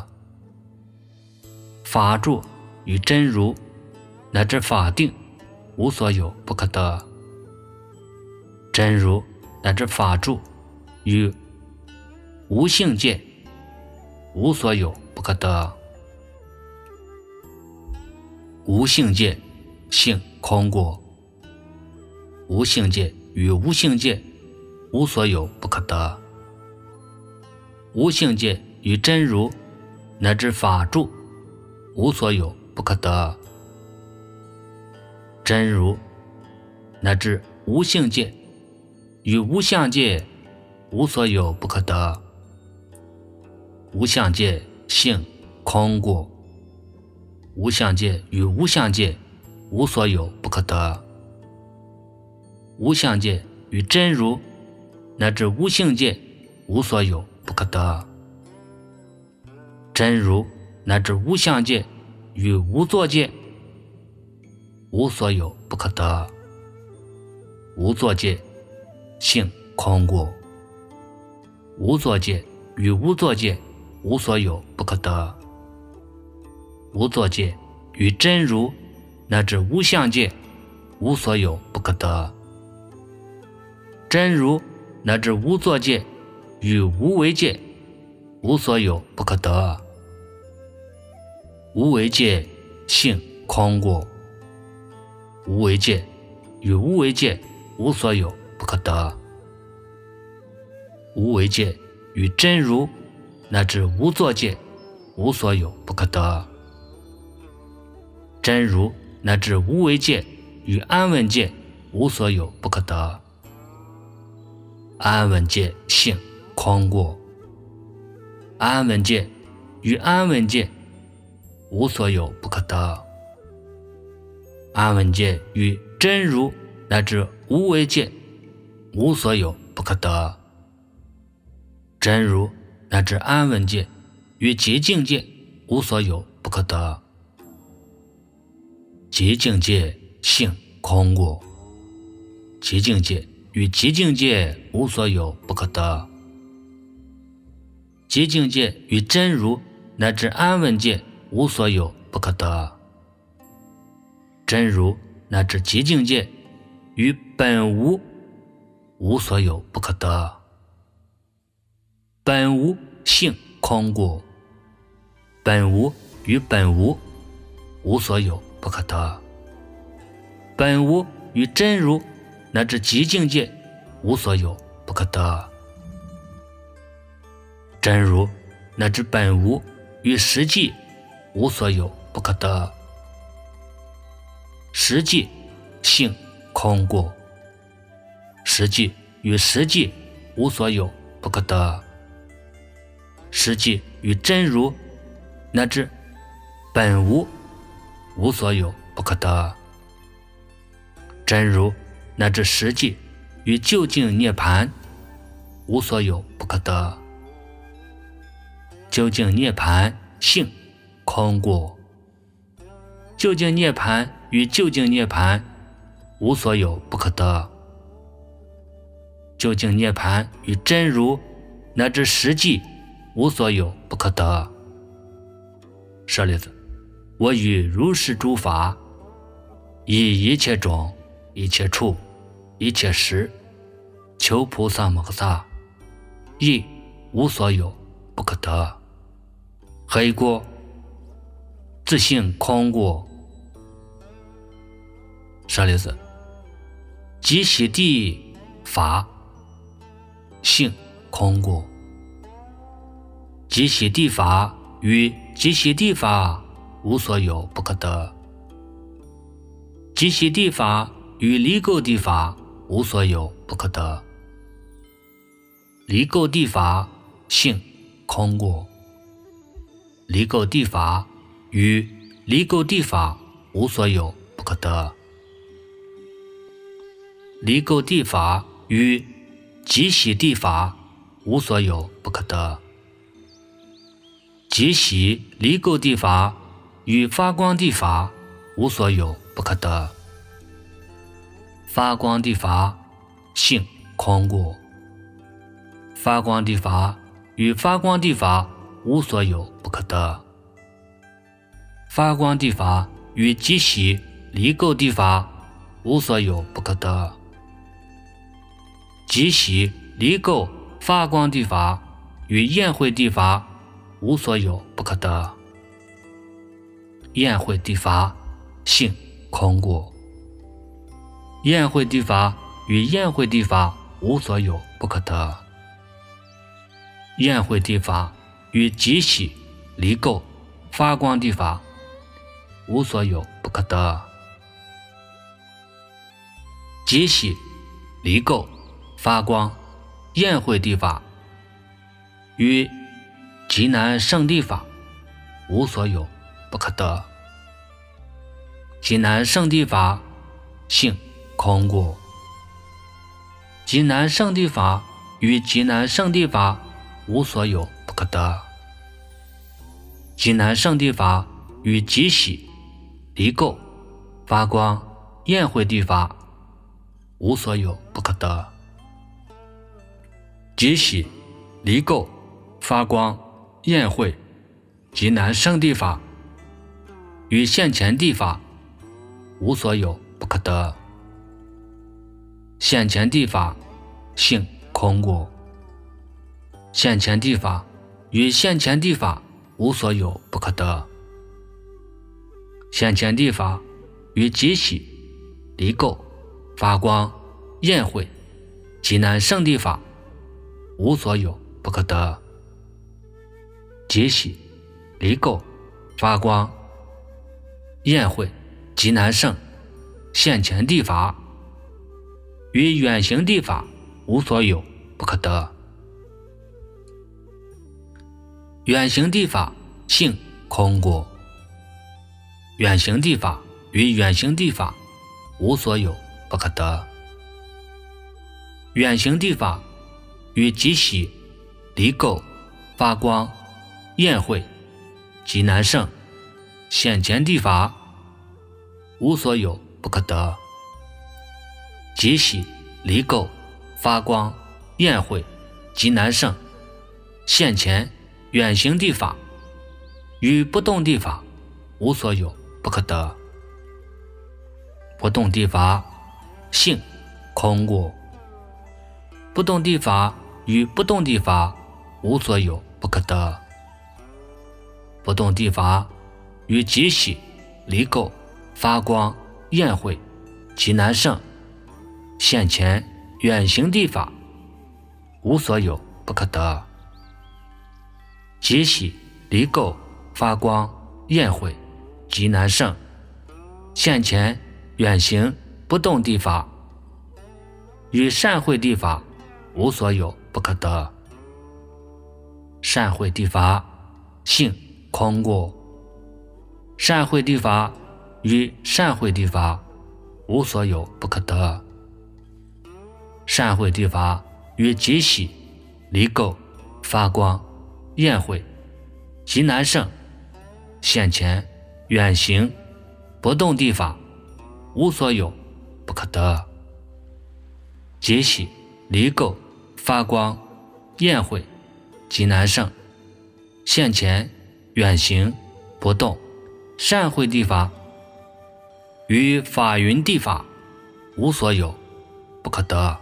法住与真如乃至法定无所有，不可得。真如乃至法住与无性界无所有，不可得。无性界性空过，无性界与无性界无所有，不可得。无性界与真如乃至法住无所有，不可得。真如乃至无性界与无相界无所有，不可得。无相界性空过，无相界与无相界无所有，不可得。无相界与真如乃至无性界无所有，不可得。真如乃至无相界与无作界无所有，不可得。无作界性空过，无作界与无作界无所有，不可得。无作界与真如乃至无相界无所有，不可得。真如乃至无作界与无为界无所有，不可得。无为界性空过，无为界与无为界无所有，不可得。无为界与真如乃至无作界无所有，不可得。真如乃至无为界与安稳界无所有，不可得。安稳界性空过，安稳界与安稳界无所有，不可得。安稳界与真如乃至无为界无所有，不可得。真如乃至安稳界与极境界无所有，不可得。极境界性空过，极境界与极境界无所有，不可得。 极境界与真如乃至安稳界无所有不可得。真如乃至极境界与本无无所有不可得。本无性空故，本无与本无无所有不可得。本无与真如乃至极境界无所有不可得。真如乃至本无与实际无所有不可得。实际性空故，实际与实际无所有不可得。实际与真如乃至本无无所有不可得。真如乃至实际与究竟涅槃无所有不可得。究竟涅槃性空故，究竟涅槃与究竟涅槃无所有不可得。究竟涅槃与真如乃至实际无所有不可得。舍利子，我与如是诸法，以一切种、一切处、一切时，求菩萨摩诃萨，亦无所有不可得。何以故？自性空故。舍利子，即悉地法性空故。即悉地法与即悉地法无所有不可得。即悉地法与离垢地法无所有不可得。离垢地法性空故。离垢地法与离垢地法无所有不可得。离垢地法与即悉地法无所有不可得。即悉离垢地法与发光地法无所有不可得。发光地法性空故。发光地法与发光地法无所有不可得。发光地法与即悉离垢地法无所有不可得。即悉离垢发光地法与焰慧地法无所有不可得。焰慧地法性空故。焰慧地法与焰慧地法无所有不可得。焰慧地法与即悉离垢发光地法无所有不可得。即悉离垢发光焰慧地法与极难胜地法无所有不可得。极难胜地法性空故。极难胜地法与极难胜地法无所有不可得。极难胜地法与即悉离垢发光焰慧地法无所有不可得。即悉离垢发光焰慧极难胜地法与现前地法无所有不可得。现前地法性空故。现前地法与现前地法无所有不可得。现前地法与即悉离垢发光焰慧极难胜地法无所有不可得。即悉离垢发光焰慧极难胜现前地法与远行地法无所有不可得。远行地法性空故。远行地法与远行地法无所有不可得。远行地法与即悉离垢发光焰慧极难胜现前地法无所有不可得。即悉离垢发光焰慧极难胜现前远行地法，与不动地法无所有，不可得。不动地法性空过，不动地法与不动地法无所有，不可得。不动地法与极喜、离垢、发光、焰慧、极难胜、现前、远行地法无所有，不可得。极喜、离垢、发光、焰慧、极难胜、现前、远行、不动地法与善慧地法无所有，不可得。善慧地法性空过，善慧地法与善慧地法无所有，不可得。善慧地法与极喜、离垢、发光、焰慧、极难胜、现前、远行、不动地法无所有，不可得。极喜、离垢、发光、焰慧、极难胜、现前、远行、不动、善慧地法与法云地法无所有，不可得。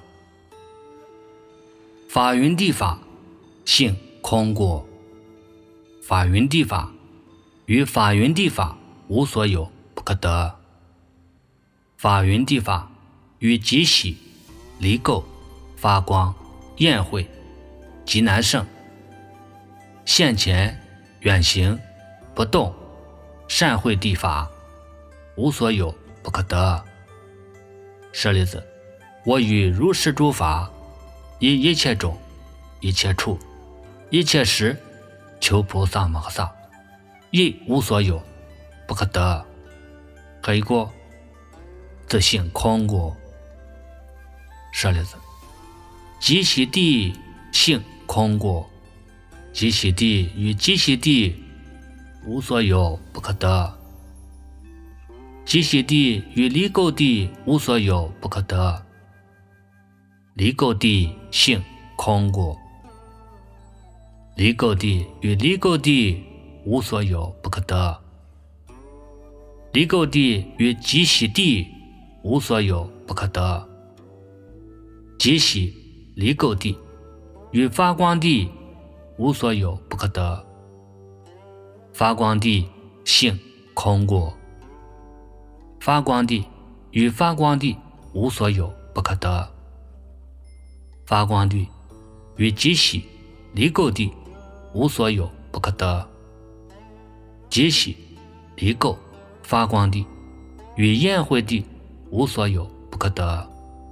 法云地法性空过，法云地法与法云地法无所有，不可得。法云地法与极喜、离垢、发光、焰慧、极难胜、现前、远行、不动、善慧地法无所有，不可得。舍利子，我与如是诸法，以一切种、一切处、一切时，求菩萨摩诃萨，亦无所有，不可得。何以故？自性空过。舍利子，极喜地性空过，极喜地与极喜地无所有，不可得。极喜地与离垢地无所有，不可得。离垢地性空过，离垢地与离垢地无所有，不可得。离垢地与极喜地无所有，不可得。极喜、离垢地与发光地无所有，不可得。发光地性空过，发光地与发光地无所有，不可得。发光地与极喜、离垢地无所有，不可得。极喜、离垢、发光地与焰慧地无所有，不可得。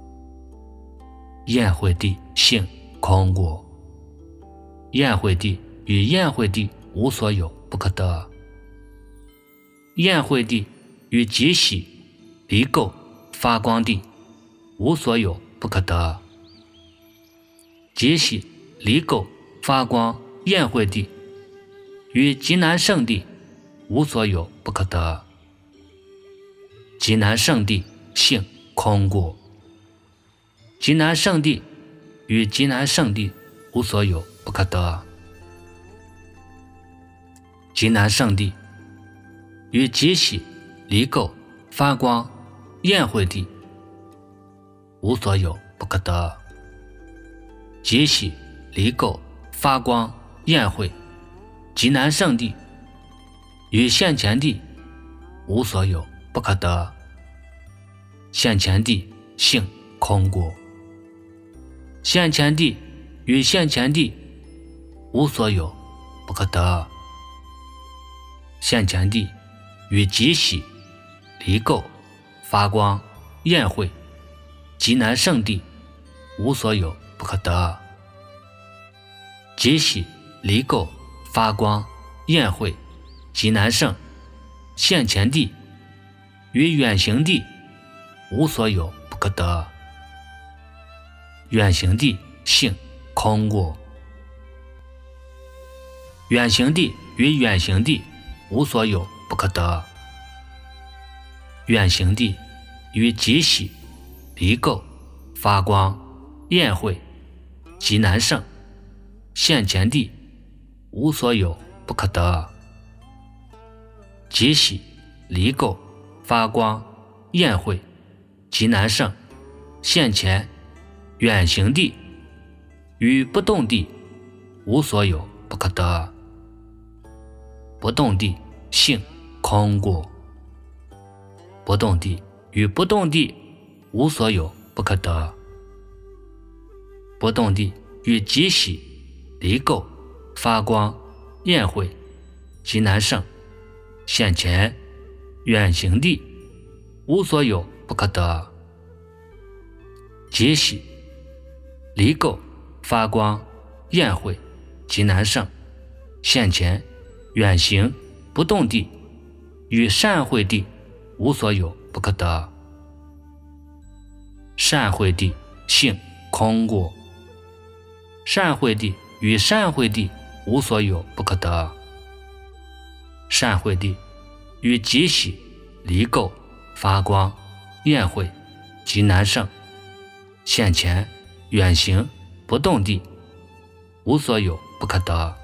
焰慧地性空过，焰慧地与焰慧地无所有，不可得。焰慧地与极喜、离垢、发光地无所有，不可得。极喜、离垢、发光、焰慧地与极难胜地无所有，不可得。极难胜地性空过，极难胜地与极难胜地无所有，不可得。极难胜地与极喜、离垢、发光、焰慧地无所有，不可得。极喜、离垢、发光、焰慧、极难胜地与现前地无所有，不可得。现前地性空过，现前地与现前地无所有，不可得。现前地与极喜、离垢、发光、焰慧、极难胜地无所有，不可得。极喜、离垢、发光、焰慧、极难胜、现前地与远行地无所有，不可得。远行地性空过，远行地与远行地无所有，不可得。远行地与极喜、离垢、发光、焰慧、极难胜、现前地无所有不可得。极喜离垢发光焰慧极难胜，现前远行地与不动地无所有不可得。不动地性空故，不动地与不动地无所有不可得。不动地与极喜离垢发光焰慧极难胜，现前远行地无所有不可得。极喜离垢发光焰慧极难胜，现前远行不动地与善慧地无所有不可得。善慧地性空故，善慧地与善慧地无所有不可得。善慧地与极喜离垢发光焰慧极难胜，现前远行不动地无所有不可得。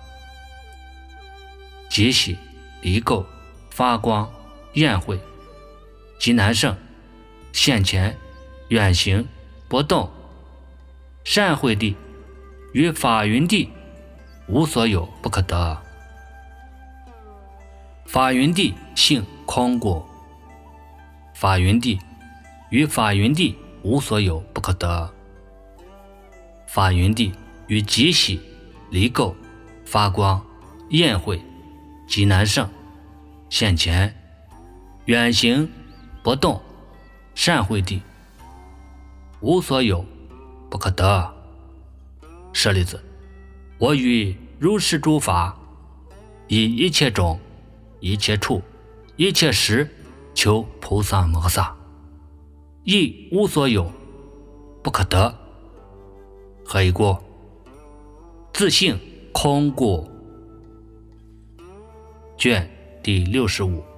极喜离垢发光焰慧极难胜，现前远行不动善慧地与法云地无所有不可得。法云地性空故，法云地与法云地无所有不可得。法云地与极喜离垢发光焰慧极难胜，现前远行不动善慧地无所有不可得。舍利子，我于如是诸法，以一切种一切处一切时求菩萨摩萨，亦无所有不可得。何以故？自性空故。卷第六十五。